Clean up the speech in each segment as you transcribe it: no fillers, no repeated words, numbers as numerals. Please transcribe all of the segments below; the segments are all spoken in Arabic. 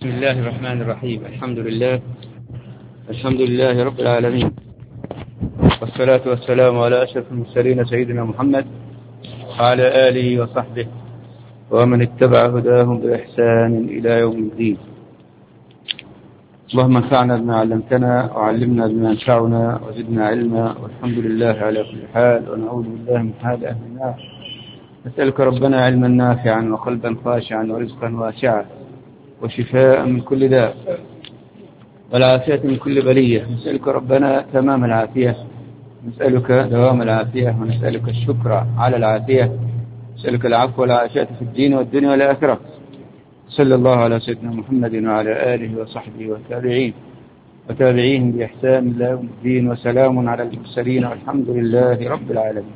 بسم الله الرحمن الرحيم. الحمد لله رب العالمين، والصلاة والسلام على أشرف المرسلين سيدنا محمد وعلى آله وصحبه ومن اتبع هداهم بإحسان إلى يوم الدين. اللهم انفعنا بما علمتنا وعلمنا بما ينفعنا وزدنا علما، والحمد لله على كل حال، ونعوذ بالله من حال أهل النار. نسألك ربنا علما نافعا وقلبا خاشعا ورزقا واسعا وشفاء من كل داء والعافية من كل بلية. نسألك ربنا تمام العافية، نسألك دوام العافية، ونسألك الشكر على العافية، نسألك العفو والعافية في الدين والدنيا والآخرة. صلى الله على سيدنا محمد وعلى آله وصحبه وتابعيهم بإحسان إلى يوم الدين، وسلام على المرسلين والحمد لله رب العالمين.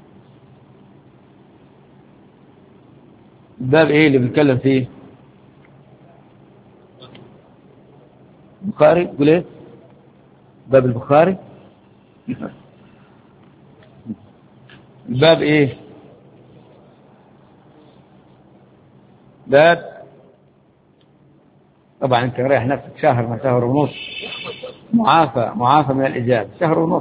الباب ايه اللي بنتكلم فيه؟ البخاري. قول ايه؟ باب البخاري. الباب ايه؟ باب، طبعا انت رايح نفسك شهر ما شهر ونص، معافى من الإجابة، شهر ونص.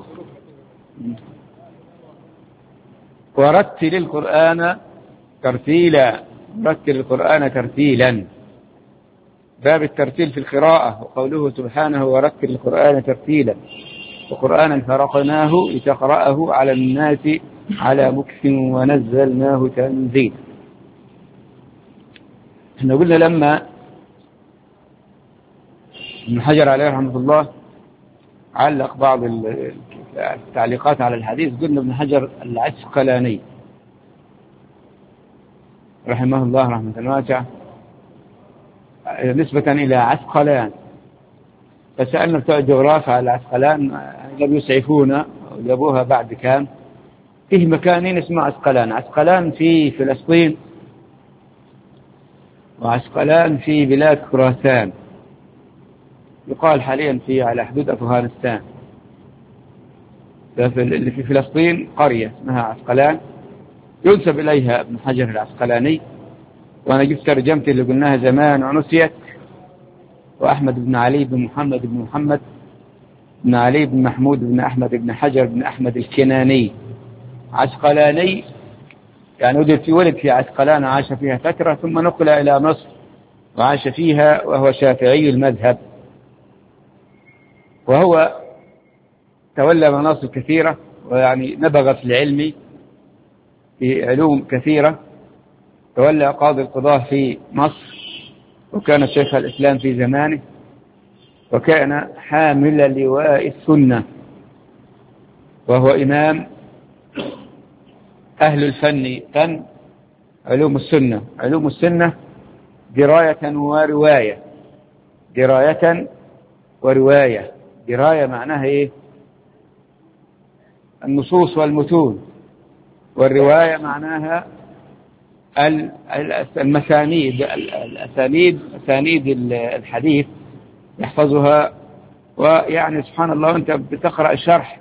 ورتل القرآن ترتيلا، رتل القرآن ترتيلا. باب الترتيل في القراءة، وقوله سبحانه ورتل القرآن ترتيلا، وقرآنا فرقناه لتقرأه على الناس على مكث ونزلناه تنزيلا. احنا قلنا لما ابن حجر عليه رحمة الله علق بعض التعليقات على الحديث، قلنا ابن حجر العسقلاني رحمه الله رحمة واسعة نسبة إلى عسقلان، فسألنا بتوع الجغرافيا على عسقلان لم يسعفونا وجابوها بعد كام. فيه مكانين اسمه عسقلان في فلسطين، وعسقلان في بلاد خراسان، يقال حاليا على حدود أفغانستان. اللي في فلسطين قرية اسمها عسقلان ينسب إليها ابن حجر العسقلاني، وأنا جبت ترجمتي اللي قلناها زمان ونسيت، وأحمد بن علي بن محمد بن علي بن محمود بن أحمد بن حجر بن أحمد الكناني عسقلاني، يعني ولد في عسقلان، عاش فيها فترة ثم نقل إلى مصر وعاش فيها، وهو شافعي المذهب، وهو تولى مناصب كثيرة، ويعني نبغ في العلم في علوم كثيرة. تولى قاضي القضاة في مصر، وكان شيخ الإسلام في زمانه، وكان حامل لواء السنة، وهو إمام أهل الفن، علوم السنة دراية ورواية. دراية معناها إيه؟ النصوص والمتون، والرواية معناها أسانيد الحديث يحفظها. ويعني سبحان الله، أنت بتقرأ الشرح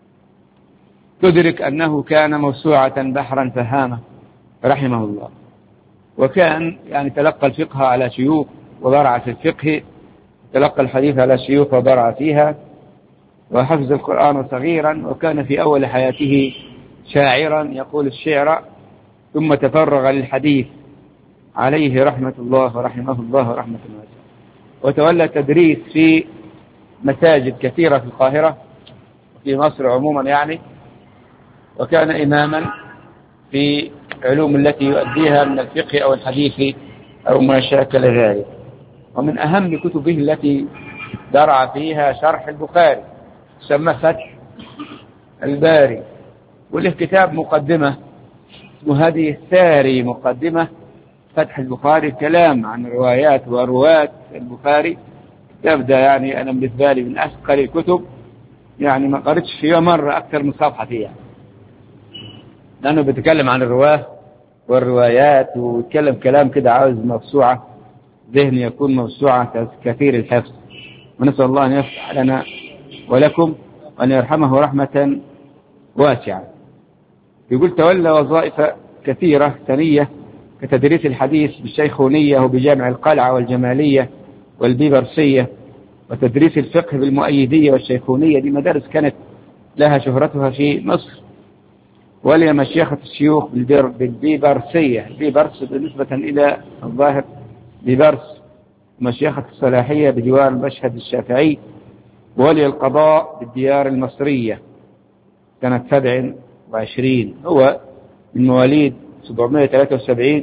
تدرك أنه كان موسوعة بحرا فهامة رحمه الله. وكان يعني تلقى الفقه على شيوخ وضرع في الفقه، تلقى الحديث على شيوخ وضرع فيها، وحفظ القرآن صغيرا، وكان في أول حياته شاعرا يقول الشعر، ثم تفرغ للحديث عليه رحمة الله ورحمه الله رحمة واسعة. وتولى تدريس في مساجد كثيرة في القاهرة وفي مصر عموما يعني، وكان إماما في علوم التي يؤديها من الفقه أو الحديث أو ما شاكل ذلك. ومن أهم كتبه التي درع فيها شرح البخاري، سمى فتح الباري، وله كتاب مقدمة وهذه الساري، مقدمة فتح البخاري، كلام عن روايات ورواة البخاري. تبدأ يعني أنا بالنسبة لي من أثقل الكتب، يعني ما قرأتش فيها مرة أكثر من صفحة فيها، لأنه بيتكلم عن الرواة والروايات، ويتكلم كلام كده عاوز موسوعة، ذهن يكون موسوعة كثير الحفظ. ونسأل الله أن يفتح لنا ولكم وأن يرحمه رحمة واسعة. يقول تولى وظائف كثيرة ثانية كتدريس الحديث بالشيخونية وبجامع القلعة والجمالية والبيبرسية، وتدريس الفقه بالمؤيدية والشيخونية. دي مدارس كانت لها شهرتها في مصر. ولي مشيخة الشيوخ بالبيبرسية، بيبرس بالنسبة إلى الظاهر بيبرس، مشيخة الصلاحية بجوار المشهد الشافعي. ولي القضاء بالديار المصرية سنة 27. هو من مواليد 773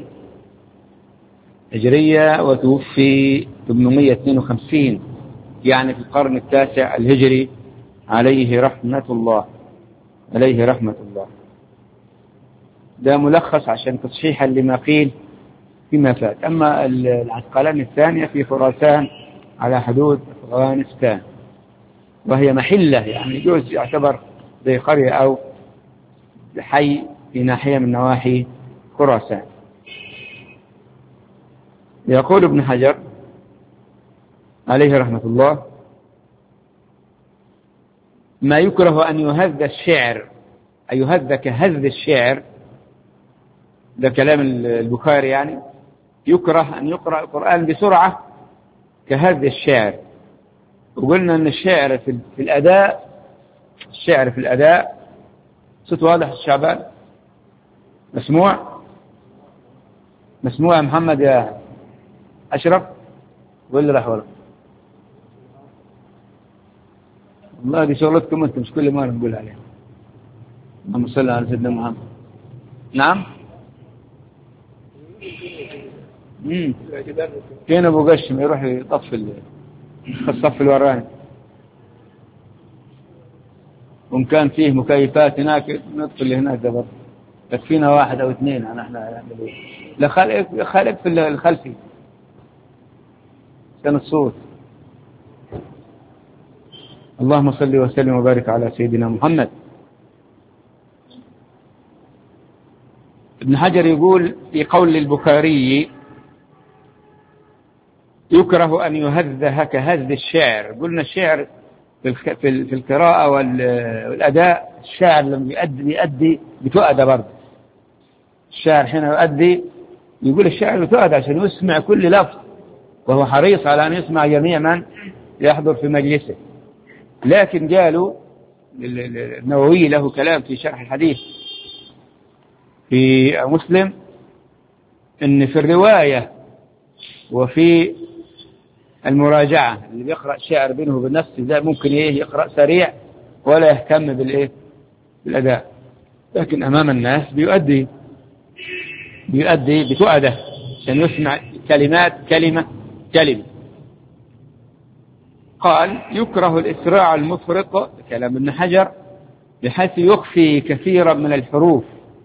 هجرية وتوفي 852، يعني في القرن التاسع الهجري، عليه رحمة الله، عليه رحمة الله. ده ملخص عشان تصحيحا لما قيل فيما فات. أما العسقلاني الثانية في خراسان على حدود أفغانستان، وهي محلة، يعني يجوز يعتبر زي قرية أو حي في ناحية من نواحي خراسان. يقول ابن حجر عليه رحمة الله: ما يكره أن يهذ الشعر، أن يهذ كهذ الشعر، ده كلام البخاري، يعني يكره أن يقرأ القرآن بسرعة كهذ الشعر. وقلنا أن الشعر في الأداء، الشعر في الأداء صوت واضح الشعبان، مسموع يا محمد يا أشرف، ولا راح ولا؟ والله دي شغلتكم أنتم، مش كل مرة نقول عليها. اللهم صل على سيدنا محمد. نعم. كان أبو قشم يروح يطفي الصف الوراني، وإن كان فيه مكيفات هناك نطفي اللي هناك ده برضه، تكفينا واحد أو اثنين. احنا لا خالق في الخلفي كان الصوت. اللهم صل وسلم وبارك على سيدنا محمد. ابن حجر يقول في قول البخاري: يكره أن يهذه كهذ الشعر. قلنا الشعر في القراءة والأداء، الشاعر لما يؤدي بتؤدى برضه. الشاعر حين يؤدي يقول الشاعر بتؤدى عشان يسمع كل لفظ، وهو حريص على أن يسمع جميع من يحضر في مجلسه. لكن قالوا النووي له كلام في شرح الحديث في مسلم، إن في الرواية وفي المراجعة اللي بيقرأ شعر بينه وبنفسه ده ممكن يقرأ سريع ولا يهتم بالأداء، لكن أمام الناس بيؤدي بتؤدة عشان يسمع كلمات كلمة. قال: يكره الإسراع المفرط، كلام ابن حجر، بحيث يخفي كثيرا من الحروف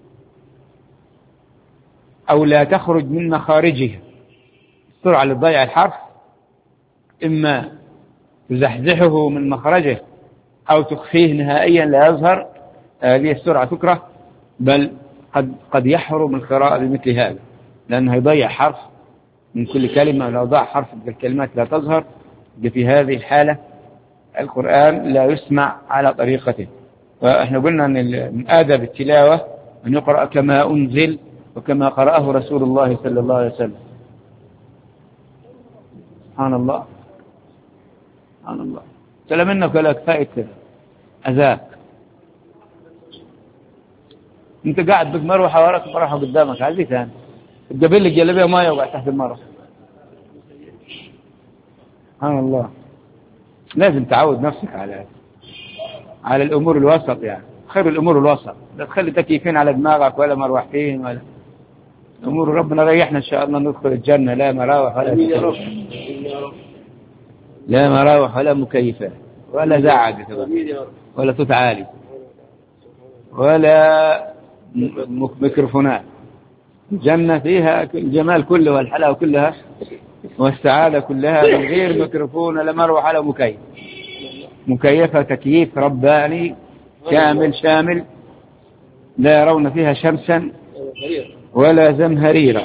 أو لا تخرج من مخارجها. السرعة اللي تضيع الحرف إما تزحزحه من مخرجه أو تخفيه نهائيا لا يظهر، هذه السرعة تكره، بل قد يحرم القراءة بمثل هذا، لأنه يضيع حرف من كل كلمة. لو ضاع حرف من الكلمات لا تظهر، في هذه الحالة القرآن لا يسمع على طريقته. وإحنا قلنا أن من آداب التلاوة أن يقرأ كما أنزل وكما قرأه رسول الله صلى الله عليه وسلم. سبحان الله، سبحان الله. سلام منك ولا كفاية كذا أذاك. أنت قاعد بك مروحة وراك مروحة قدامك، عايز ثاني تقبل لك جلبية مايه وقاعد تحت المروحة. سبحان الله. لازم تعود نفسك على الأمور الوسط، يعني خير الأمور الوسط، لا تخلي تكييفين على دماغك ولا مروحتين ولا أمور. ربنا ريحنا إن شاء الله ندخل الجنة لا مراوح ولا لا مراوح ولا مكيفات ولا زعق ولا صوت عالي ولا ميكروفونات. الجنة فيها الجمال كله والحلاوة كلها والسعادة كلها من غير ميكروفون ولا مروحة ولا مكيف. مكيفة تكييف رباني كامل شامل، لا يرون فيها شمسا ولا زمهريرا.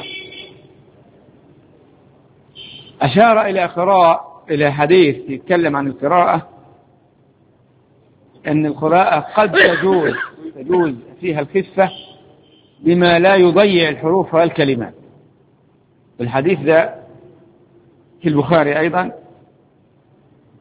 أشار إلى حديث يتكلم عن القراءة، أن القراءة قد تجوز فيها الخفة بما لا يضيع الحروف والكلمات. الحديث ذا في البخاري أيضا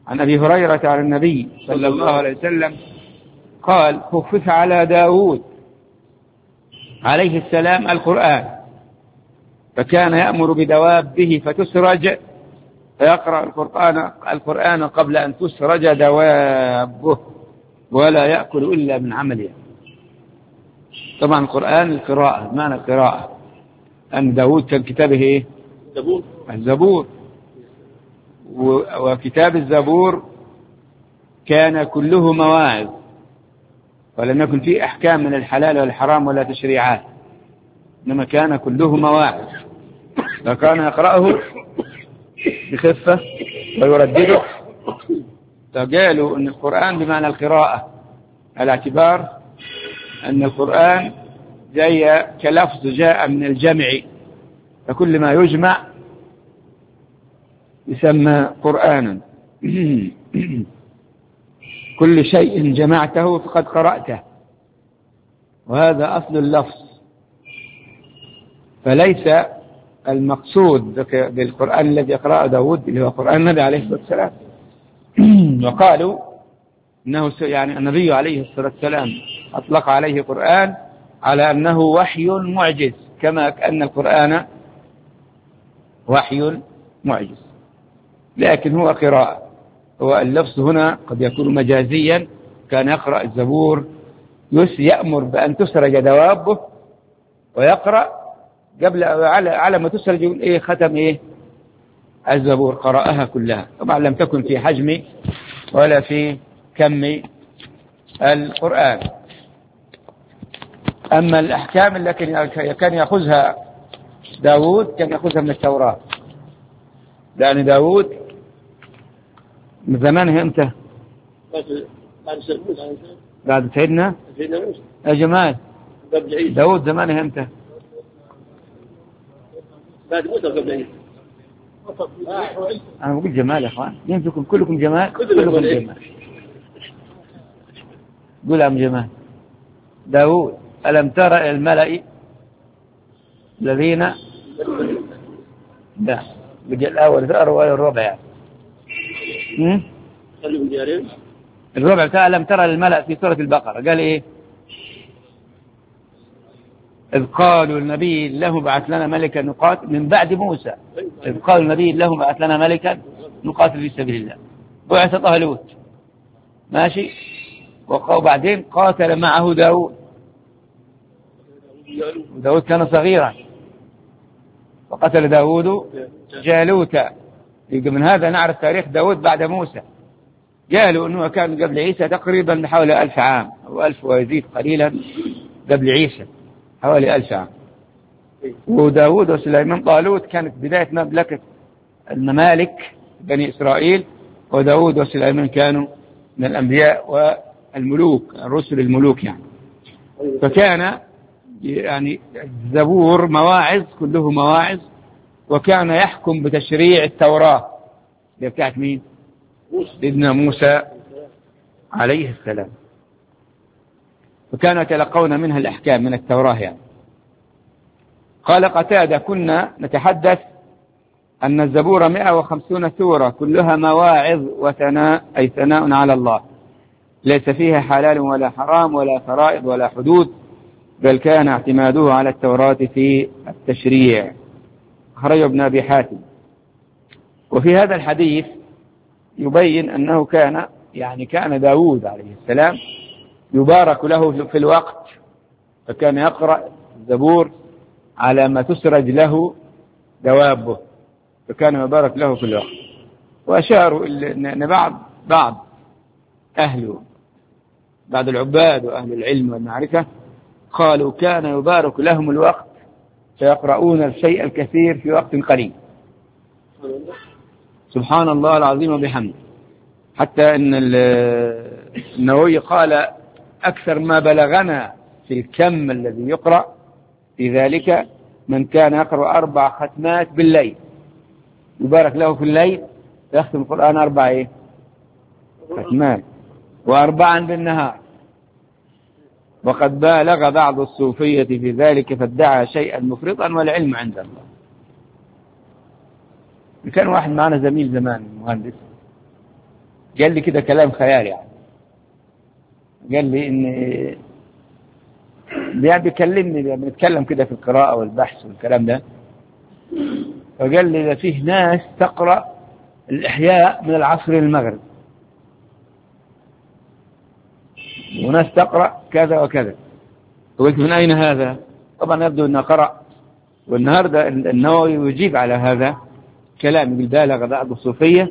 عن أبي هريرة عن النبي صلى الله عليه وسلم قال خفف على داود عليه السلام القرآن فكان يأمر بدوابه فتسرج فيقرأ القرآن قبل أن تسرج دوابه ولا يأكل إلا من عمله. طبعا القرآن القراءة، معنى القراءة أن داود كان كتابه إيه؟ الزبور. وكتاب الزبور كان كله مواعظ ولم يكن فيه أحكام من الحلال والحرام ولا تشريعات، إنما كان كله مواعظ، فكان يقرأه بخفة ويردده. فقالوا أن القرآن بمعنى القراءة على اعتبار أن القرآن جاء كلفظ جاء من الجمع، فكل ما يجمع يسمى قرآنا. كل شيء جمعته فقد قرأته، وهذا أصل اللفظ. فليس المقصود بالقرآن الذي يقرأه داود اللي هو قرآن النبي عليه الصلاة والسلام. وقالوا إنه يعني النبي عليه الصلاة والسلام أطلق عليه قرآن على أنه وحي معجز، كما أن القرآن وحي معجز، لكن هو قراءة. هو اللفظ هنا قد يكون مجازيا، كان يقرأ الزبور يأمر بأن تسرج دوابه ويقرأ قبل على ما تسرج يقول إيه ختم إيه الزبور، قرأها كلها. طبعا لم تكن في حجم ولا في كم القرآن. أما الأحكام التي كان يأخذها داود كان يأخذها من التوراة، لأن داود من زمانه امتى؟ بعد سيدنا يا جمال. داود زمانه امتى؟ بعد موسى قبل عيسى. أنا بقول جمال يا أخوان، يمسكم كلكم جمال، كلكم جمال. قول عم جمال. داود ألم ترى إلى الملأ الذين لا بقى الأول الرواية الربع يعني الربع بتاع ألم ترى للملأ في سورة البقرة قال إيه؟ إذ قالوا النبي له بعث لنا ملكا نقاتل من بعد موسى. إذ قالوا النبي له بعث لنا ملكا نقاتل في سبيل الله. بعث طالوت ماشي، وبعدين قاتل معه داود. داود كان صغيرا وقتل داود جالوت. من هذا نعرف تاريخ داود بعد موسى. قالوا أنه كان قبل عيسى تقريبا بحوالي 1000 عام أو 1000 ويزيد قليلا قبل عيسى، حوالي 1000 عام. وداود وسليمان طالوت كانت بداية مملكة الممالك بني إسرائيل، وداود وسليمان كانوا من الأنبياء والملوك، الرسل الملوك يعني. فكان يعني الزبور مواعظ، كله مواعظ، وكان يحكم بتشريع التوراة اللي بتاعت مين؟ سيدنا موسى عليه السلام. وكانوا يتلقون منها الأحكام من التوراة يعني. قال قتادة كنا نتحدث أن الزبور 150 سورة كلها مواعظ وثناء، أي ثناء على الله، ليس فيها حلال ولا حرام ولا فرائض ولا حدود، بل كان اعتماده على التوراة في التشريع. أخرجه ابن أبي حاتم. وفي هذا الحديث يبين أنه كان داود عليه السلام يبارك له في الوقت، فكان يقرأ الزبور على ما تسرج له دوابه، فكان يبارك له في الوقت. وأشاروا أن بعض العباد وأهل العلم والمعرفة قالوا كان يبارك لهم الوقت فيقرؤون الشيء الكثير في وقت قليل. سبحان الله العظيم وبحمده. حتى أن النووي قال أكثر ما بلغنا في الكم الذي يقرأ في ذلك من كان يقرأ 4 ختمات بالليل، يبارك له في الليل يختم القرآن 4 ختمات، و4 بالنهار. وقد بالغ بعض الصوفية في ذلك فادعى شيئا مفرطا والعلم عند الله. كان واحد معنا زميل زمان مهندس قال لي كده كلام خيال يعني. قال لي إن بيكلمني بنتكلم كده في القراءة والبحث والكلام ده، فقال لي فيه ناس تقرأ الإحياء من العصر للمغرب، وناس تقرأ كذا وكذا. قلت من أين هذا؟ طبعا يبدو أنه قرأ، والنهاردة النووي يجيب على هذا كلام بالبالغ بعض الصوفية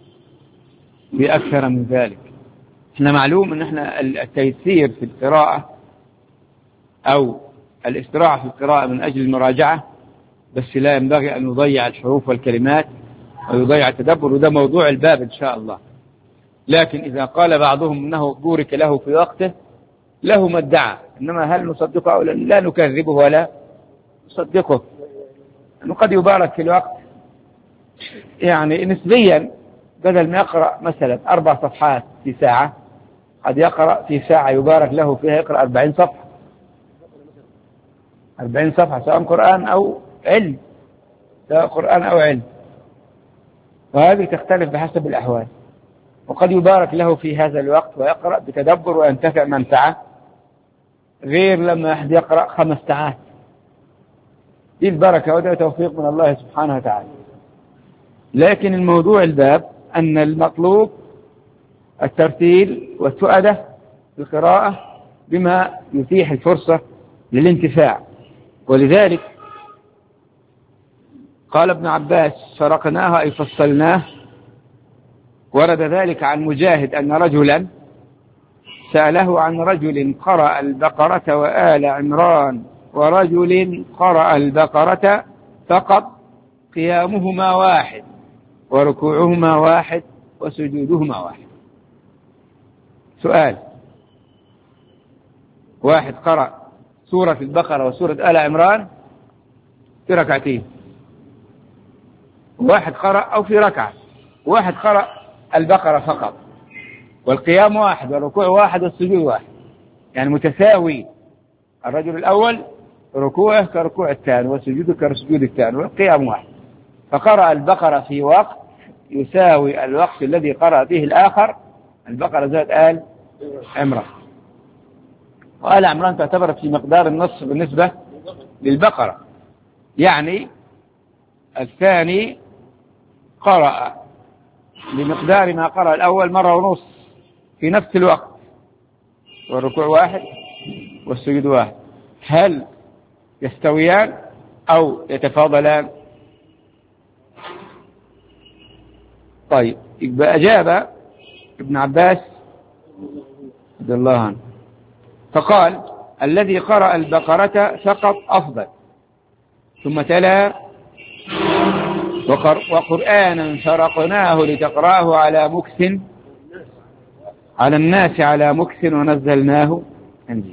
بأكثر من ذلك. احنا معلوم ان احنا التيسير في القراءة او الاستراحة في القراءة من اجل المراجعة، بس لا ينبغي ان يضيع الحروف والكلمات ويضيع التدبر، وده موضوع الباب ان شاء الله. لكن اذا قال بعضهم انه بورك له في وقته له ما ادعى، انما هل نصدقه او لا نكذبه ولا نصدقه؟ انه قد يبارك في الوقت يعني نسبيا، بدل ما يقرأ مثلا 4 صفحات في ساعة قد يقرأ في ساعة يبارك له فيها يقرأ 40 صفحة، 40 صفحة سواء قرآن أو علم، سواء قرآن أو علم، وهذه تختلف بحسب الأحوال. وقد يبارك له في هذا الوقت ويقرأ بتدبر وينتفع منفعة، غير لما أحد يقرأ 5 ساعات. دي البركة وده توفيق من الله سبحانه وتعالى. لكن الموضوع الباب أن المطلوب الترتيل والسؤدة في القراءة بما يتيح الفرصة للانتفاع. ولذلك قال ابن عباس فرقناها أي فصلناه. ورد ذلك عن مجاهد أن رجلا سأله عن رجل قرأ البقرة وآل عمران، ورجل قرأ البقرة فقط قيامهما واحد وركوعهما واحد وسجودهما واحد. سؤال: واحد قرأ سورة البقرة وسورة آل عمران في ركعتين، واحد قرأ أو في ركعة، واحد قرأ البقرة فقط والقيام واحد والركوع واحد والسجود واحد، يعني متساوي. الرجل الأول ركوعه كركوع الثاني وسجوده كسجود الثاني والقيام واحد، فقرأ البقرة في وقت يساوي الوقت الذي قرأ فيه الآخر البقرة زائد آل عمران. وآل عمران تعتبر في مقدار النص بالنسبة للبقرة، يعني الثاني قرأ بمقدار ما قرأ الأول مرة ونص في نفس الوقت، والركوع واحد والسجود واحد. هل يستويان أو يتفاضلان؟ طيب، يبقى أجاب ابن عباس رضي الله عنه فقال: الذي قرأ البقرة فقط أفضل. ثم تلا: وقرآنا فرقناه لتقرأه على الناس على مكث ونزلناه تنزيلا.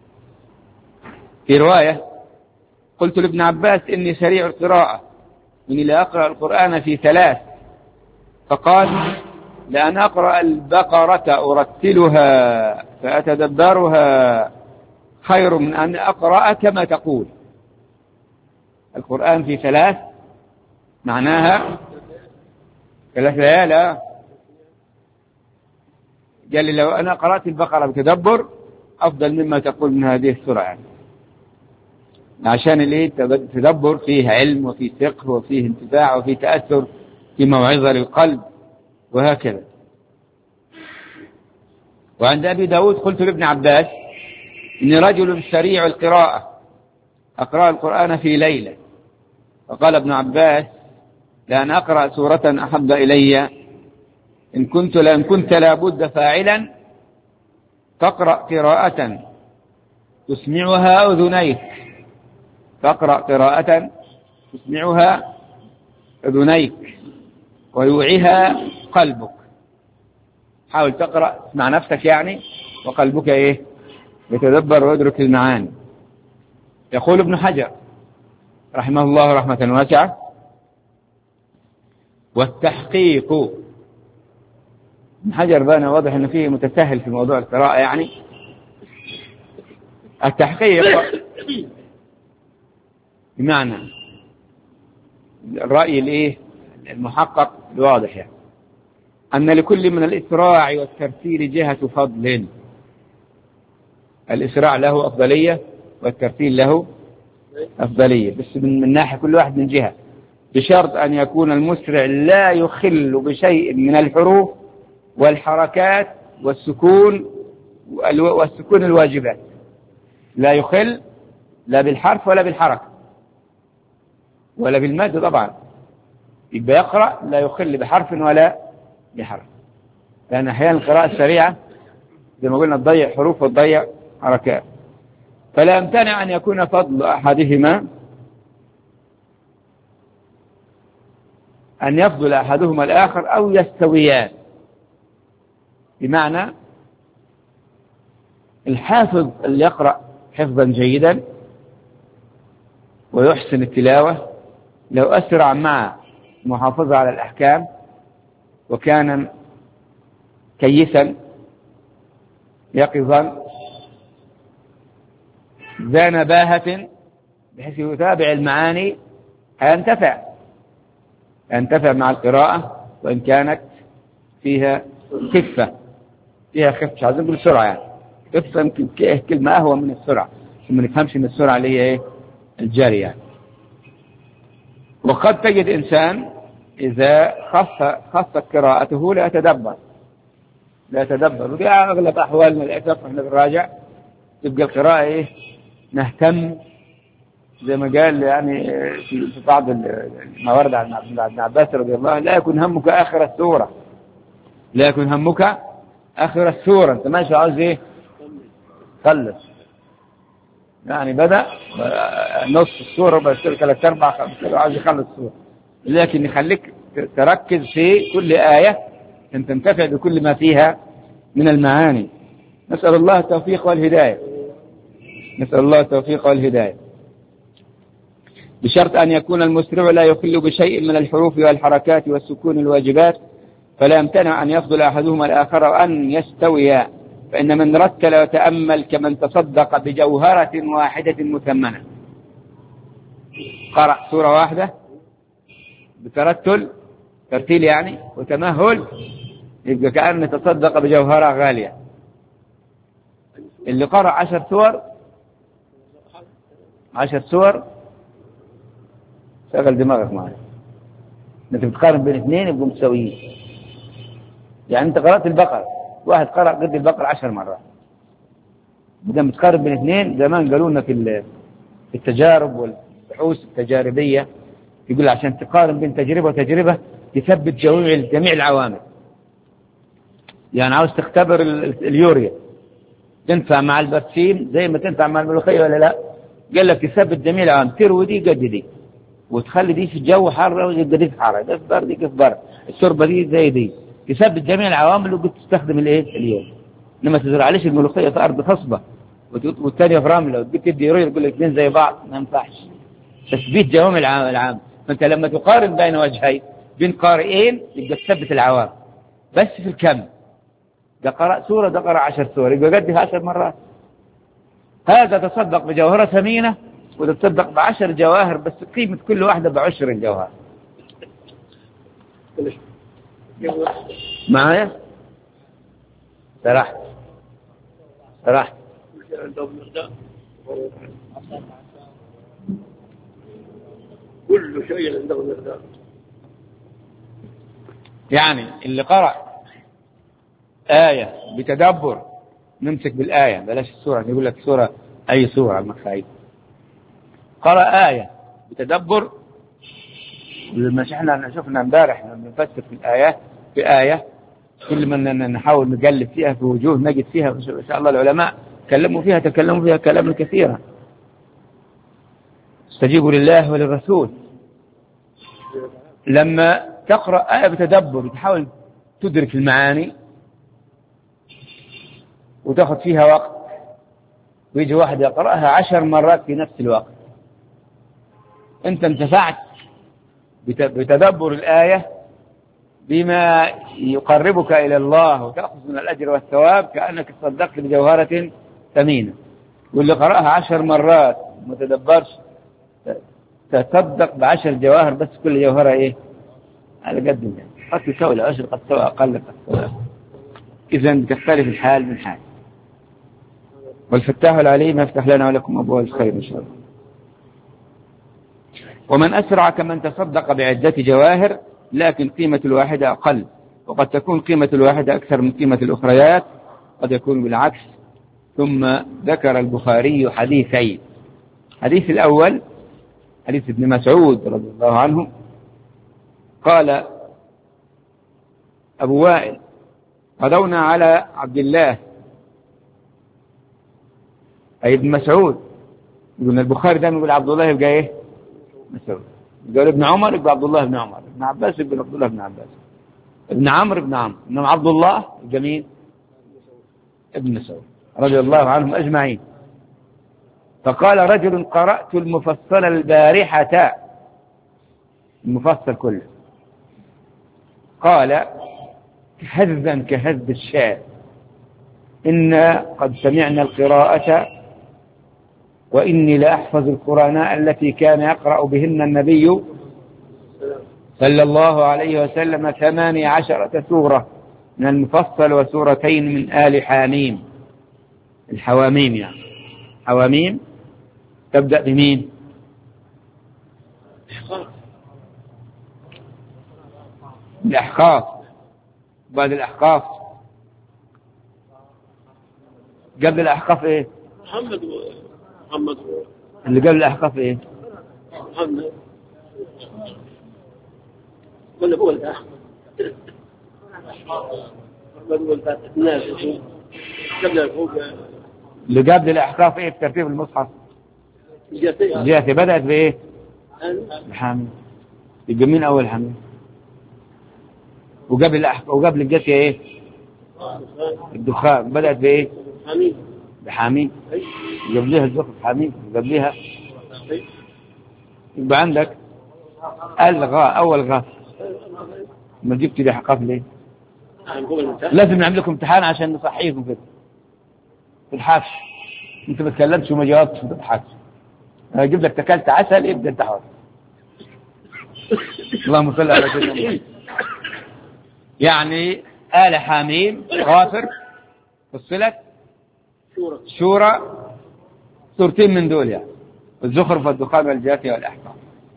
في رواية: قلت لابن عباس إني سريع القراءة، إني لا أقرأ القرآن في 3، فقال: لأن أقرأ البقرة أرتلها فأتدبرها خير من أن أقرأ كما تقول. القرآن في 3 معناها 3 ليالي. قال لي: لو أنا قرأت البقرة بتدبر أفضل مما تقول من هذه السورة، يعني عشان اللي تدبر فيه علم وفيه فقه وفيه انتفاع وفيه تأثر في موعظة للقلب وهكذا. وعند أبي داود: قلت لابن عباس إني رجل سريع القراءة أقرأ القرآن في ليلة، فقال ابن عباس: لأن أقرأ سورة أحب إلي إن كنت لابد فاعلا فاقرأ قراءة تسمعها أذنيك، فاقرأ قراءة تسمعها أذنيك ويوعيها قلبك. حاول تقرأ مع نفسك يعني، وقلبك إيه؟ يتدبر ويدرك المعاني. يقول ابن حجر رحمه الله رحمة واسعة: والتحقيق. ابن حجر بان واضح أنه فيه متساهل في موضوع القراءة، يعني التحقيق بمعنى الرأي المحقق الواضح، يعني أن لكل من الإسراع والترتيل جهة فضل. الإسراع له أفضلية والترتيل له أفضلية، بس من ناحية كل واحد من جهة، بشرط أن يكون المسرع لا يخل بشيء من الحروف والحركات والسكون الواجبات. لا يخل لا بالحرف ولا بالحركة ولا بالمد طبعا، يبقى يقرأ لا يخل بحرف ولا بحرف، لأن أحيانا القراءة السريعة زي ما قلنا تضيع حروف وتضيع حركات. فلا يمتنع أن يكون فضل أحدهما أن يفضل أحدهما الآخر أو يستويان، بمعنى الحافظ اللي يقرأ حفظا جيدا ويحسن التلاوة لو أسرع مع محافظة على الأحكام وكان كيسا يقظا ذا نباهة بحيث يتابع المعاني، ينتفع مع القراءة وإن كانت فيها خفة، مش عايزين نقول سرعة، يعني خفة يمكن كلمة أهوى من السرعة، ما نفهمش من السرعة اللي هي الجارية يعني. وقد تجد إنسان إذا خفت قراءته لا يتدبر، ودي أغلب أحوالنا للأسف إحنا بنراجع تبقى القراءة نهتم زي ما قال يعني في بعض ما ورد عن ابن عباس رضي الله عنه: لا يكن همك آخر السورة، لا يكن همك آخر السورة. أنت ماشي عاوز خلص، يعني بدأ نص السورة بيصير 3 4 5 عاوز يخلص السورة، لكن يخليك تركز في كل آية أن تنتفع بكل ما فيها من المعاني. نسأل الله التوفيق والهداية، بشرط أن يكون المسرع لا يخل بشيء من الحروف والحركات والسكون الواجبات، فلا يمتنع أن يفضل أحدهما الآخر وأن يستويا، فإن من رتل وتأمل كمن تصدق بجوهرة واحدة مثمنة. قرأ سورة واحدة ترتيل يعني وتمهل، يبقى كأنه تصدق بجوهرة غالية. اللي قرأ 10 سور شغل دماغك معي، انت بتقارن بين 2 يبقوا متساويين. يعني انت قرأت البقرة، واحد قرأ قد البقرة 10 مرات، بدنا بتقارن بين 2. زمان قالوا لنا في التجارب والبحوث التجاربية يقول عشان تقارن بين تجربة وتجربة تثبت جميع العوامل. يعني عاوز تختبر اليوريا تنفع مع البرسيم زي ما تنفع مع الملوخية ولا لا؟ قال لك تثبت جميع العوامل، تروي دي قد دي، وتخلي دي في الجو حر ويبقى دي في حر، ده في برد دي في برد، الشوربه دي زي دي، تثبت جميع العوامل وقد تستخدم اليوم. انما تزرعليش الملوخيه في ارض خصبه والثانيه في رمله وتجي تدي يوريا تقول لك 2 زي بعض، ما ينفعش. تثبيت جميع العوامل. فانت لما تقارن بين وجهين بين قارئين يبقى تثبت العوامل بس في الكم. ده قرأ سورة، ده قرأ 10 سور، يبقى قدها 10 مرات. هذا تصدق بجوهرة ثمينة وده تصدق ب10 جواهر، بس قيمة كل واحدة ب10 الجواهر. معايا؟ سرحت كل شيء عنده مقدار. يعني اللي قرأ آية بتدبر، نمسك بالآية بلاش السورة، يقول لك سورة أي سورة المخايف. قرأ آية بتدبر، لما احنا شفنا امبارح بنفسر في الآيات في آية كل ما نحاول نقلب فيها في وجوه نجد فيها إن شاء الله العلماء تكلموا فيها كلاما كثيرا. استجيبوا لله وللرسول. لما تقرأ آية بتدبر تحاول تدرك المعاني وتأخذ فيها وقت، ويجي واحد يقرأها 10 مرات في نفس الوقت، أنت انتفعت بتدبر الآية بما يقربك إلى الله وتأخذ من الأجر والثواب كأنك تصدقت بجوهرة ثمينة. واللي قرأها 10 مرات ما تدبرش تصدق ب10 جواهر، بس كل جوهرة على قد قد تساوي العشر، قد تساوي أقل، قد تساوي أكثر. إذن تختلف الحال من حال. والفتاح العليم يفتح لنا ولكم أبواب الخير إن شاء الله. ومن أسرع كمن تصدق بعدة جواهر، لكن قيمة الواحدة أقل، وقد تكون قيمة الواحدة أكثر من قيمة الأخريات، قد يكون بالعكس. ثم ذكر البخاري حديثين. الحديث الأول حديث ابن مسعود رضي الله عنه قال أبو وائل: غدونا على عبد الله، أي ابن مسعود. يقول البخاري دائما يقول عبد الله يبقى إيه؟ مسعود. يقول ابن عمر يبقى عبد الله بن عمر، ابن عباس يبقى عبد الله بن عباس، ابن عمرو ابن عمرو، إنما عبد الله يبقى مين؟ ابن مسعود رضي الله عنهم أجمعين. فقال رجل: قرأت المفصل البارحة، المفصل كله. قال: هذا كهذ الشعر، إنا قد سمعنا القراءة، وإني لأحفظ القرآن التي كان يقرأ بهن النبي صلى الله عليه وسلم 18 سورة من المفصل وسورتين من آل حاميم. الحواميم يعني حواميم تبدأ بمين؟ الأحقاف. بعد الأحقاف قبل الأحقاف إيه؟ محمد اللي قبل الأحقاف إيه؟ محمد ولا هو الأحمد الناس قبل فوق اللي قبل الأحقاف إيه في ترتيب المصحف؟ الجاثية. بدأت بإيه؟ الحامي. يبقى مين أول حامي؟ وقبل الجاثية إيه؟ الدخان. بدأت بإيه؟ بحامي. قبلها الزخرف حامي، قبلها يبقى عندك الغاء. أول غاء ما جبت لي حقاف ليه؟ لازم نعمل لكم امتحان عشان نصحيكم كده في الحافش. انت ما تكلمتش وما جاوبتش في الحافش، انا اجيب لك تكلت عسل ابدا انت حاضر. اللهم صل على سيدنا محمد. يعني آل حاميم، غافر، فصلت، شورى، سورتين من دول يعني، الزخرف والدخان والجاثية والأحقاف.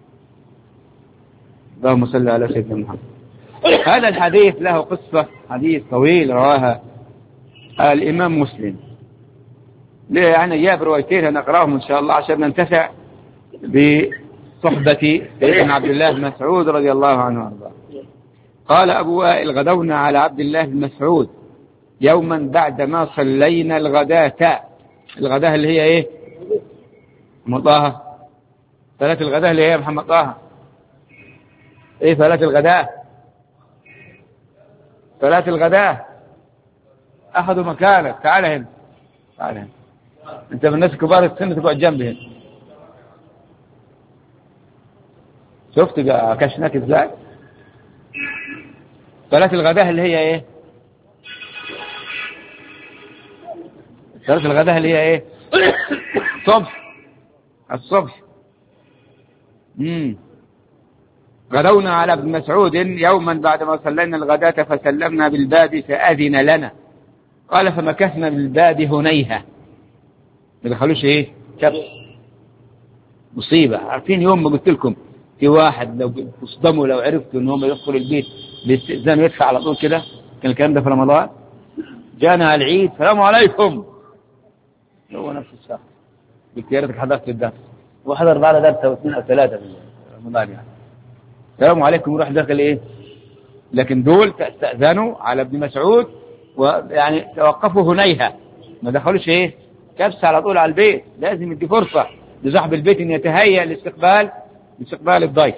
اللهم صل على سيدنا محمد. هذا الحديث له قصة، حديث طويل رواها الإمام مسلم. ليه يعني جاب روايتين نقراهم إن شاء الله عشان ننتفع بصحبة سيدنا عبد الله بن مسعود رضي الله عنه وارضاه. قال أبو وائل: غدونا على عبد الله بن مسعود يوما بعدما صلينا الغداة. الغداة اللي هي إيه؟ مطاهة. صلاة الغداة اللي هي محمد طه. إيه صلاة الغداة؟ صلاة الغداة. أخذوا مكانك، تعال هنا، تعال هنا. أنت من الناس كبار السن تقعد جنبي هنا. شفت كشناك إزاي؟ صلاة الغداة اللي هي إيه؟ صلاة الغداة اللي هي إيه؟ الصبح. غدونا على ابن مسعود يوما بعدما صلينا الغداة فسلمنا بالباب فأذن لنا. قال: فمكثنا بالباب هنيها. ما دخلوش ايه؟ كبس. مصيبة. عارفين يوم ما قلت لكم في واحد لو تصدموا لو عرفتوا ان هم يدخل البيت باستئذان يدفع على طول كده. كان الكلام ده في رمضان. جانا على العيد: السلام عليكم. هو نفس الشخص. قلت يا ريتك حضرت الدرس، وحضر بعد درس او 2 أو 3 في رمضان يعني. السلام عليكم وراح داخل ايه. لكن دول استأذنوا على ابن مسعود ويعني توقفوا هنيها، ما دخلوش ايه كبس على طول على البيت. لازم يدي فرصة لصاحب البيت ان يتهيأ لاستقبال الضيف.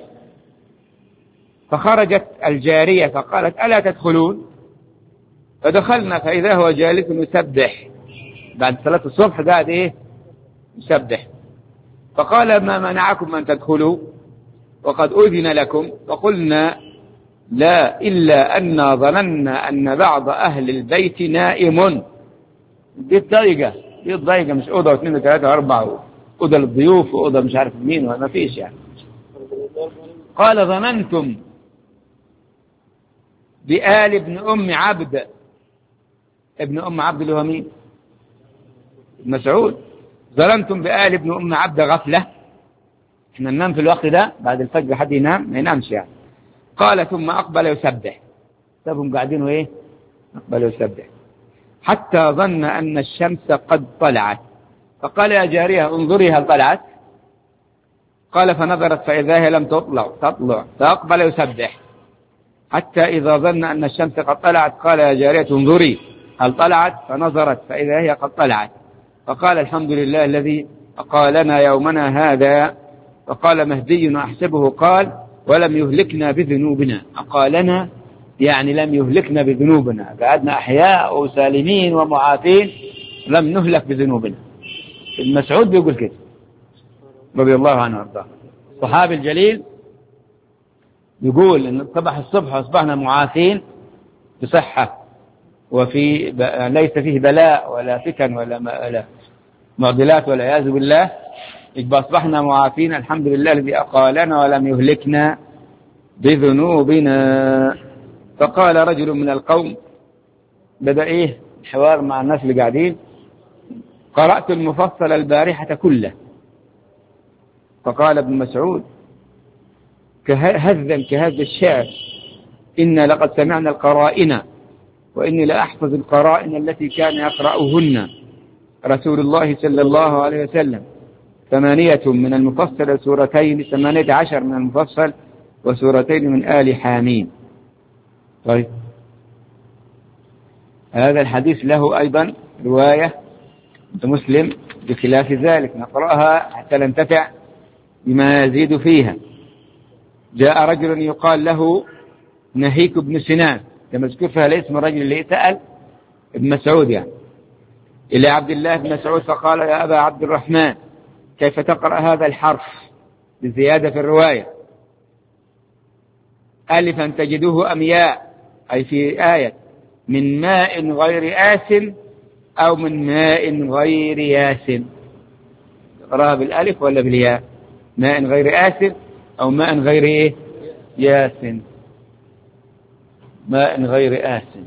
فخرجت الجارية فقالت: ألا تدخلون؟ فدخلنا فإذا هو جالس يسبح بعد صلاة الصبح، قاعد ايه يسبح. فقال: ما منعكم أن تدخلوا وقد أذن لكم؟ فقلنا: لا، إلا أن ظننا أن بعض أهل البيت نائم. دي ضيقة مش أوضة واثنين وثلاثة وأربعة، أوضة للضيوف وأوضة مش عارف مين، وما فيش يعني. قال: ظننتم بآل ابن أم عبد. ابن أم عبد اللي هو مين؟ مسعود. ظلمتم بآل ابن أم عبد غفلة. احنا ننام في الوقت ده بعد الفجر، حد ينام؟ ما ينامش يعني. قال ثم أقبل يسبح. سابهم قاعدين وإيه؟ أقبل يسبح حتى ظن أن الشمس قد طلعت، فقال يا جارية انظري هل طلعت؟ قال فنظرت فإذا هي لم تطلع. فأقبل يسبح حتى إذا ظن أن الشمس قد طلعت قال يا جارية انظري هل طلعت؟ فنظرت فإذا هي قد طلعت. فقال الحمد لله الذي أقالنا يومنا هذا. فقال مهدي أحسبه قال ولم يهلكنا بذنوبنا. أقالنا يعني لم يهلكنا بذنوبنا، قعدنا أحياء وسالمين ومعافين، لم نهلك بذنوبنا. المسعود بيقول كده رضي الله عنه وارضاه. الصحابي الجليل يقول إن صبح الصبح أصبحنا معافين بصحة، وفي ليس فيه بلاء ولا فتن ولا معضلات ولا عياذ بالله، يبقى أصبحنا معافين الحمد لله الذي أقالنا ولم يهلكنا بذنوبنا. فقال رجل من القوم، بدأ إيه الحوار مع الناس اللي قاعدين، قرأت المفصل البارحة كله. فقال ابن مسعود هذا كهذا الشعر إنا لقد سمعنا القرائن وإني لأحفظ القرائن التي كان يقرأهن رسول الله صلى الله عليه وسلم 8 من المفصل سورتين 18 من المفصل وسورتين من آل حاميم. طيب هذا الحديث له أيضا رواية مسلم بخلاف ذلك، نقرأها حتى ننتفع بما يزيد فيها. جاء رجل يقال له نهيك بن سنان، كما مذكور فيها الاسم الرجل اللي سأل ابن مسعود يعني، إلى عبد الله بن مسعود فقال يا أبا عبد الرحمن كيف تقرأ هذا الحرف بزيادة في الرواية؟ ألفا تجده أم ياء، أي في آية من ماء غير آسن أو من ماء غير ياسن؟ تقرأها بالألف ولا بالياء؟ ماء غير آسن أو ماء غير إيه؟ ياسن. ماء غير آسن،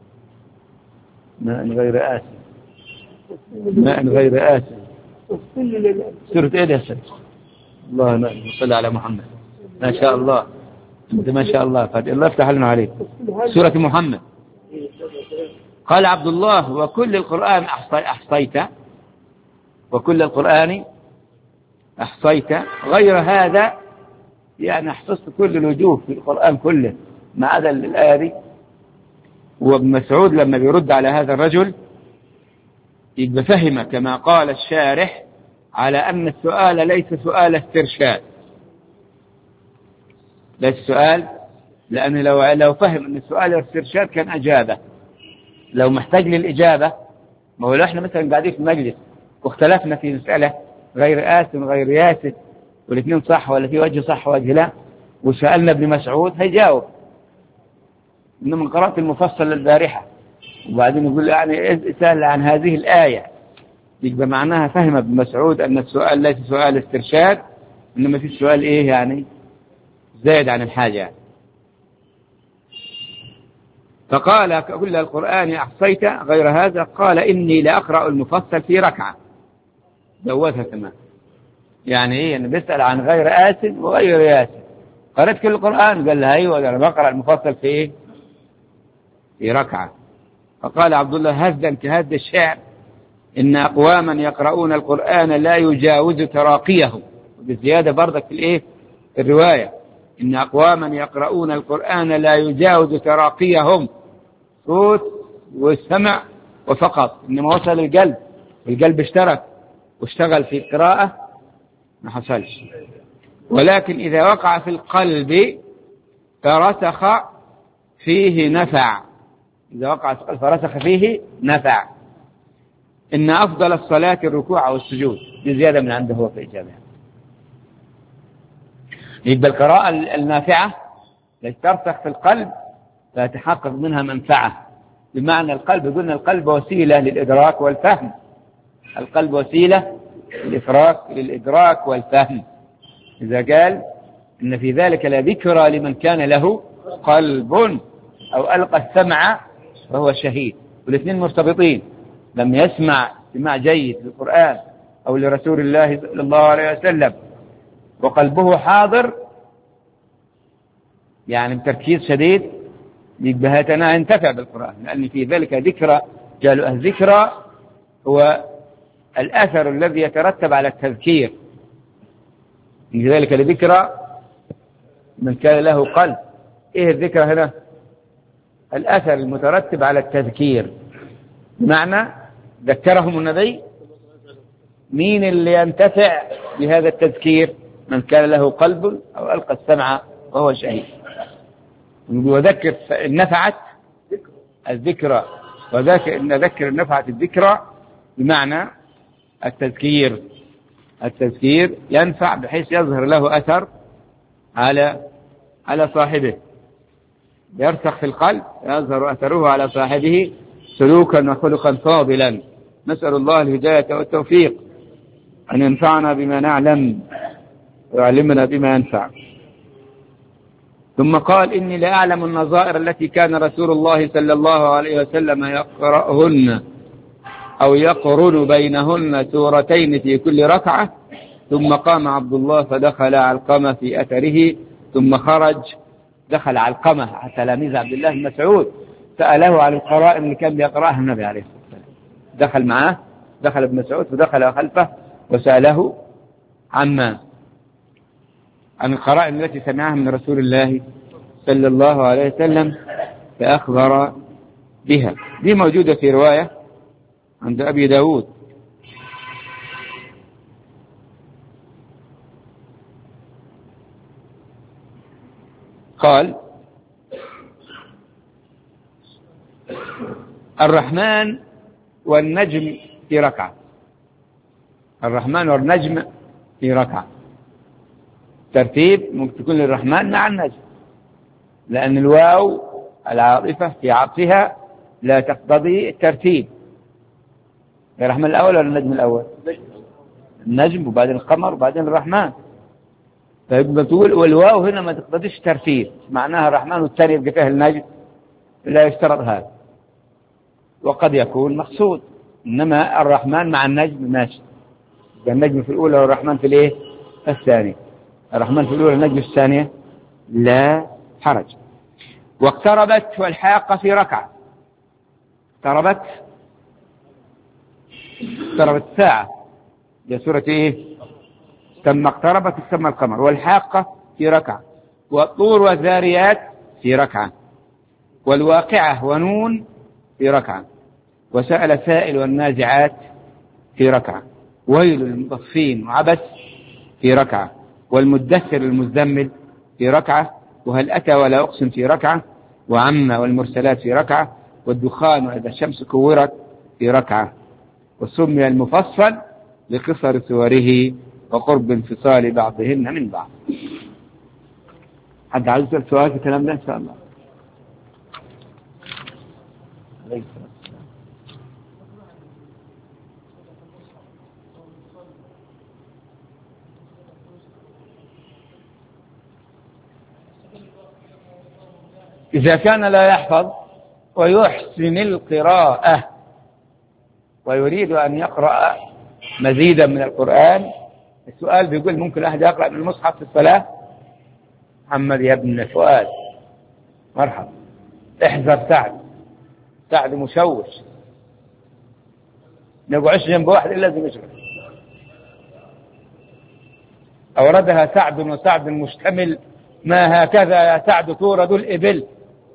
ماء غير آسن، ماء غير آسن. سورة إيه يا سيد؟ الله نعم صلى على محمد. ما شاء الله أنت ما شاء الله، الله يفتح لنا عليك. سورة محمد. قال عبد الله وكل القرآن أحصيت، وكل القرآن أحصيت غير هذا، يعني حفظت كل الوجوه في القرآن كله ما عدا الآية دي. وابن مسعود لما بيرد على هذا الرجل يبقى فهم كما قال الشارح على أن السؤال ليس سؤال استرشاد، ليس سؤال، لأنه لو فهم أن السؤال استرشاد كان أجابه. لو محتاج للإجابة، ما هو لو احنا مثلا قاعدين في مجلس واختلفنا في مسألة غير آسن وغير ياسن والاثنين صح ولا في وجه صح ووجه لا، وسألنا ابن مسعود هيجاوب. إنما قرأت المفصل البارحة وبعدين يقول يعني سأل عن هذه الآية، يبقى معناها فهم ابن مسعود أن السؤال ليس سؤال استرشاد، إنما في السؤال إيه يعني زائد عن الحاجة يعني. فقال كل القرآن أحصيت غير هذا، قال إني لأقرأ المفصل في ركعة. دوتها كمان يعني إيه؟ أنا بسأل عن غير آسن وغير ياسن. قرأت كل القرآن؟ قال لها أيوة أنا بقرأ المفصل في إيه؟ في ركعة. فقال عبد الله هزا كهز الشعر إن أقواما يقرؤون القرآن لا يجاوز تراقيهم، بزيادة برضك في الإيه؟ في الرواية إن أقواما يقرؤون القرآن لا يجاوز تراقيهم، صوت والسمع وفقط، إنما وصل القلب والقلب اشترك واشتغل في القراءة ما حصلش. ولكن إذا وقع في القلب فرسخ فيه نفع، إذا وقع في القلب فرسخ فيه نفع. إن أفضل الصلاة الركوع والسجود، دي زيادة من عنده هو في الإجابة. يبقى القراءة النافعة التي ترسخ في القلب فتحقق منها منفعة، بمعنى القلب قلنا القلب وسيلة للإدراك والفهم، القلب وسيلة للإدراك والفهم. إذا قال إن في ذلك لذكرى لمن كان له قلب، أو ألقى السمع فهو شهيد، والاثنين مرتبطين. لم يسمع سماع جيد للقرآن أو لرسول الله صلى الله عليه وسلم وقلبه حاضر يعني بتركيز شديد، يبهتنا ينتفع بالقرآن، لأن في ذلك ذكرى. قالوا الذكرى هو الأثر الذي يترتب على التذكير، لذلك الذكرى من كان له قلب. إيه الذكرى هنا؟ الأثر المترتب على التذكير، بمعنى ذكرهم النبي. مين اللي ينتفع بهذا التذكير؟ من كان له قلب أو ألقى السمع وهو شهيد. وذكر نفعت الذكرى، ذكر نفعت الذكرى بمعنى التذكير ينفع بحيث يظهر له أثر على صاحبه، يرسخ في القلب، يظهر أثره على صاحبه سلوكا وخلقا فاضلا. نسأل الله الهداية والتوفيق، أن ينفعنا بما نعلم ويعلمنا بما ينفع. ثم قال: إني لأعلم النظائر التي كان رسول الله صلى الله عليه وسلم يقرأهن أو يقرن بينهن سورتين في كل ركعة. ثم قام عبد الله فدخل علقمة في أثره، ثم خرج. دخل علقمة على تلاميذ عبد الله بن مسعود، سأله عن القرائن اللي كان بيقرأها النبي عليه الصلاة والسلام. دخل معاه، دخل ابن مسعود فدخل خلفه وسأله عن القرائن التي سمعها من رسول الله صلى الله عليه وسلم فأخبر بها. دي موجودة في رواية عند أبي داود. قال: الرحمن والنجم في ركعة. الرحمن والنجم في ركعة. ترتيب ممكن تكون للرحمن مع النجم، لأن الواو العاطفة في عطفها لا تقتضي الترتيب. الرحمن الأول ولا النجم الأول؟ النجم وبعدين القمر وبعدين الرحمن. فيبقى تقول والواو هنا ما تقتضيش ترتيب، معناها الرحمن والثاني يبقى فيها النجم، لا يشترط هذا. وقد يكون مقصود، إنما الرحمن مع النجم ماشي. النجم في الأولى والرحمن في الإيه؟ الثانية. الرحمن في الأولى النجم في الثانية لا حرج. واقتربت والحاقة في ركعة. اقتربت الساعة، يا سورة إيه؟ ثم اقتربت ثم القمر. والحاقة في ركعة. والطور والذاريات في ركعة. والواقعة ونون في ركعة. وسأل سائل والنازعات في ركعة. ويل للمطفين وعبس في ركعة. والمدثر المزمل في ركعة. وهل أتى ولا أقسم في ركعة. وعم والمرسلات في ركعة. والدخان وإذا الشمس كورت في ركعة. وسمي المفصل لقصر سوره وقرب انفصال بعضهن من بعض. حد عايز يسأل سؤال في الكلام ده إن شاء الله؟ إذا كان لا يحفظ ويحسن القراءة ويريد أن يقرأ مزيدا من القرآن. السؤال بيقول: ممكن أحد يقرأ من المصحف في الصلاة؟ محمد يا ابن فؤاد مرحبا. احذر سعد مشوش، نقعدش جنب واحد إلا لازم يشرب. أوردها سعد وسعد مشتمل، ما هكذا يا سعد تورد الإبل.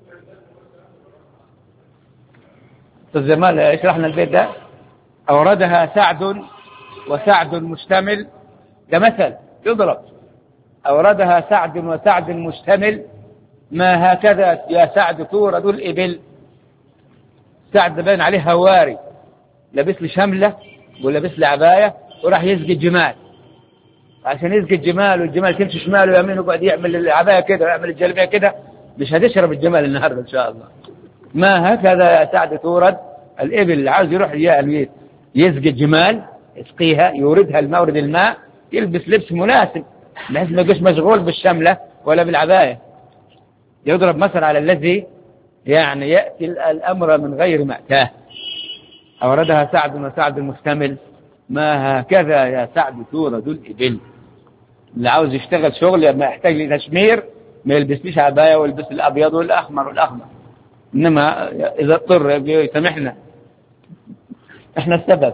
الزمان اشرح لنا البيت ده. أوردها سعد وسعد مشتمل، ده مثل يضرب. أوردها سعد وسعد مشتمل، ما هكذا يا سعد تورد الإبل. سعد بين عليه هواري، لبس لي شملة ولبس لي عباية وراح يسقي الجمال. عشان يسقي الجمال والجمال تمشي شماله ويمينه وقعد يعمل العباية كده ويعمل الجلبية كده، مش هتشرب الجمال النهارده إن شاء الله. ما هكذا يا سعد تورد الإبل. عاوز يروح يسقي الجمال، يسقيها، يوردها المورد الماء، يلبس لبس مناسب بحيث ما يبقاش مشغول بالشملة ولا بالعباية. يضرب مثل على الذي يعني يأتي الأمر من غير مأتاه. أوردها سعد بن سعد المستمل: ما هكذا يا سعد تورد الإبل. اللي عاوز يشتغل شغل ما يحتاج لتشمير ما يلبسليش عباية ويلبس الأبيض والأحمر والأخضر، إنما إذا اضطر يسامحنا، إحنا السبب.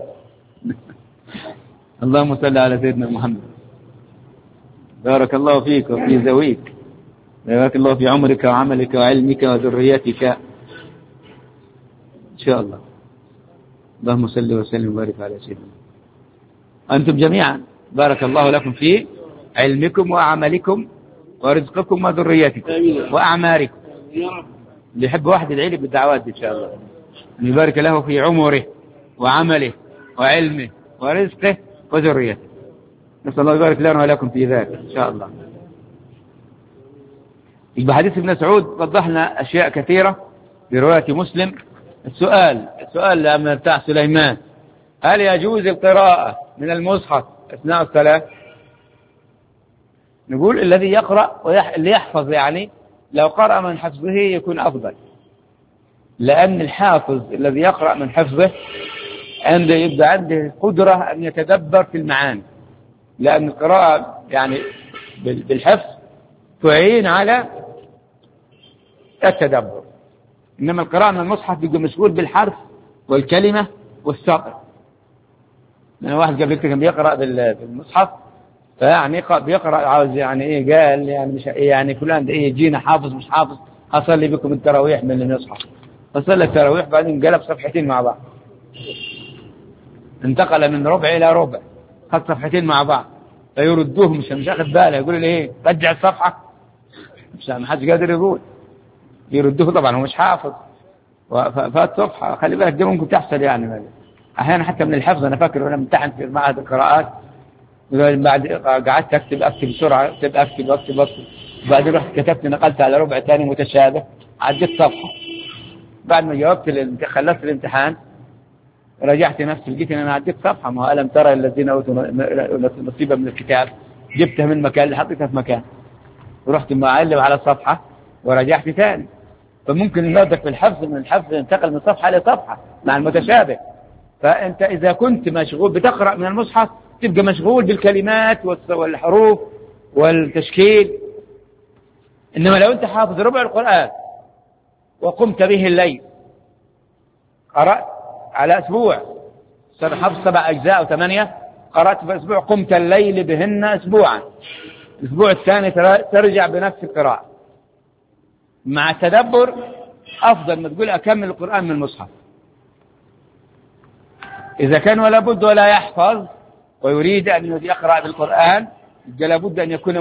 اللهم صل على سيدنا محمد. بارك الله فيك وفي زويك، بارك الله في عمرك وعملك وعلمك وذريتك إن شاء الله. اللهم صل وسلم وبارك على سيدنا. أنتم جميعا بارك الله لكم في علمكم وعملكم ورزقكم وذريتكم وأعماركم. اللي يحب واحد العلم بالدعوات دي إن شاء الله، أن يبارك له في عمره وعمله وعلمه ورزقه وذريته. نسأل الله يبارك لنا ولكم في ذلك إن شاء الله. يبقى حديث ابن مسعود وضحنا أشياء كثيرة في رواية مسلم. السؤال بتاع سليمان: هل يجوز القراءة من المصحف أثناء الصلاة؟ نقول الذي يقرأ اللي يحفظ، يعني لو قرأ من حفظه يكون أفضل، لأن الحافظ الذي يقرأ من حفظه يبقى عنده قدرة أن يتدبر في المعاني، لأن القراءة يعني بالحفظ تعين على التدبر، إنما القراءة من المصحف يبقى مسؤول بالحرف والكلمة والسطر. يعني واحد قبل كده كان بيقرأ بالمصحف، فيعني بيقرأ عاوز يعني إيه، قال يعني مش يعني فلان إيه يجينا حافظ مش حافظ، أصلي بكم التراويح من المصحف. فصلى التراويح بعدين قلب صفحتين مع بعض، انتقل من ربع إلى ربع، خد صفحتين مع بعض، فيردوه مش أخذ باله، يقول لي إيه رجع الصفحة، مش ما حدش قادر يقول، يردوه طبعا هو مش حافظ فات صفحة. خلي بالك دي ممكن تحصل يعني أحيانا حتى من الحفظ. أنا فاكر وأنا امتحن في معهد القراءات، بعد قعدت أكتب بسرعة، أكتب وبعدين رحت كتبت نقلت على ربع ثاني متشابه، عديت صفحة. بعد ما جاوبت خلصت الامتحان رجعت نفسي لقيت ان انا عديت صفحه. ما ألم ترى الذين اوتوا نصيبا من الكتاب، جبتها من مكان اللي حطيتها في مكان، ورحت معلم على الصفحه ورجعت ثاني. فممكن ينادك في الحفظ، من الحفظ ينتقل من صفحه لصفحه مع المتشابه. فانت اذا كنت مشغول بتقرا من المصحف تبقى مشغول بالكلمات والحروف والتشكيل. انما لو انت حافظ ربع القران وقمت به الليل، قرأت على أسبوع، حفظ 7 أجزاء أو 8، قرأت في أسبوع، قمت الليل بهن أسبوعا، الأسبوع الثاني ترجع بنفس القراءة مع التدبر. أفضل ما تقول أكمل القرآن من المصحف. إذا كان ولا بد ولا يحفظ ويريد أن يقرأ بالقرآن لابد أن يكون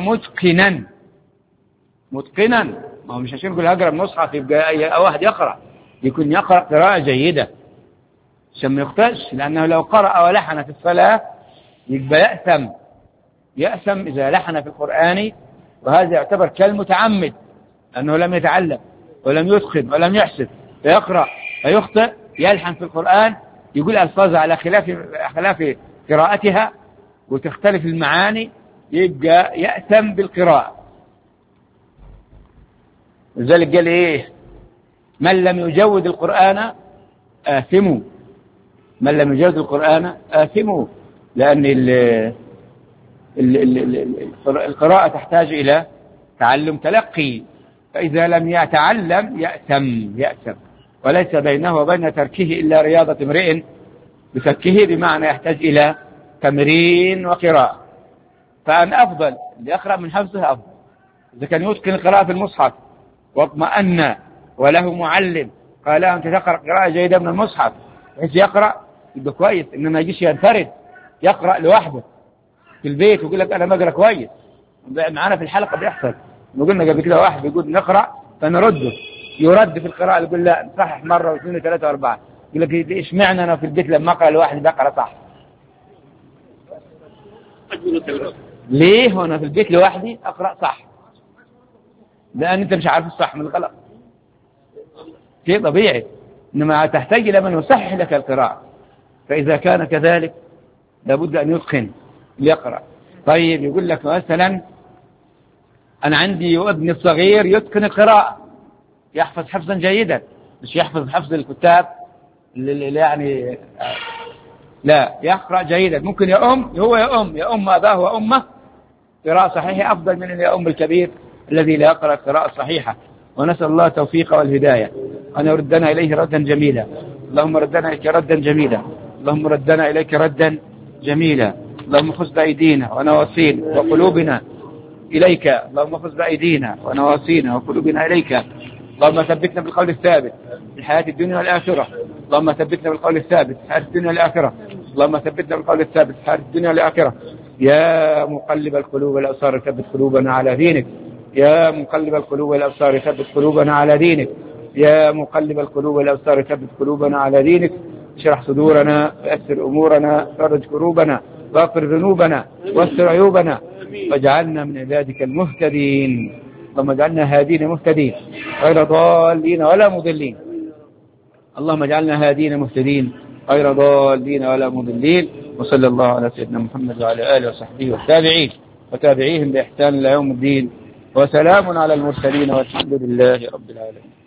متقنا. ما هو مش عشان يقول هقرأ المصحف يبقى أي واحد يقرأ، يكون يقرأ قراءة جيدة عشان ما يخطئش، لأنه لو قرأ ولحن في الصلاة يبقى يأثم إذا لحن في القرآن، وهذا يعتبر كالمتعمد أنه لم يتعلم ولم يتقن ولم يحسب، فيقرأ فيخطئ، يلحن في القرآن، يقول ألفاظ على خلاف قراءتها وتختلف المعاني، يبقى يأثم بالقراءة. لذلك قال إيه: من لم يجود القرآن آثموا، من لم يجود القرآن آثموا، لأن القراءة تحتاج إلى تعلم تلقي، فإذا لم يتعلم يأثم، وليس بينه وبين تركه إلا رياضة امرئ بتركه، بمعنى يحتاج إلى تمرين وقراءة. فأن أفضل اللي يقرأ من حفظه أفضل، إذا كان يتقن القراءة في المصحف واطمأن وله معلم قال له أنت تقرأ قراءة جيدة من المصحف بحيث يقرأ يبقى كويس، إنما يجيش ينفرد يقرأ لوحده في البيت ويقول لك أنا بقرأ كويس. معنا في الحلقة بيحصل، قلنا قبل كده واحد بيقول نقرأ فنرده، يرد في القراءة يقول لا نصحح مرة واثنين وثلاثة وأربعة، يقول لك إيش معنى أنا في البيت لما أقرأ لواحد بقرأ صح؟ ليه وأنا في البيت لوحدي أقرأ صح؟ لأن أنت مش عارف الصح من الغلط، شيء طبيعي، إنما تحتاج إلى من يصحح لك القراءة. فإذا كان كذلك لابد أن يتقن ليقرأ. طيب يقول لك مثلا أنا عندي ابني الصغير يتقن القراءة يحفظ حفظا جيدا، مش يحفظ حفظ الكتاب اللي يعني لا، يقرأ جيدا. ممكن يؤم أباه وأمه قراءة صحيحة أفضل من أن يؤم الكبير الذي لا يقرأ قراءة صحيحة. ونسأل الله التوفيق والهداية، أن يردنا إليه ردا جميلا. اللهم ردنا إليك ردا جميلا، اللهم ردنا إليك ردا جميلا. اللهم خذ بأيدينا ونواصينا وقلوبنا إليك، اللهم خذ بأيدينا ونواصينا وقلوبنا إليك. اللهم ثبتنا بالقول الثابت في الحياة الدنيا والآخرة، اللهم ثبتنا بالقول الثابت في الحياة الدنيا والآخرة، اللهم ثبتنا بالقول الثابت في الحياة الدنيا والآخرة. يا مقلب القلوب والأبصار ثبت قلوبنا على دينك، يا مقلب القلوب والأبصار ثبت قلوبنا على دينك، يا مقلب القلوب والأبصار ثبت قلوبنا على دينك. اشرح صدورنا ويسر أمورنا، فرج كروبنا واغفر ذنوبنا واستر عيوبنا، واجعلنا من عبادك المهتدين. اللهم اجعلنا هادين مهتدين غير ضالين ولا مضلين. اللهم اجعلنا هادين مهتدين غير ضالين ولا مضلين. وصلى الله على سيدنا محمد وعلى آله وصحبه والتابعين وتابعيهم بإحسان إلى يوم الدين. وسلام على المرسلين والحمد لله رب العالمين.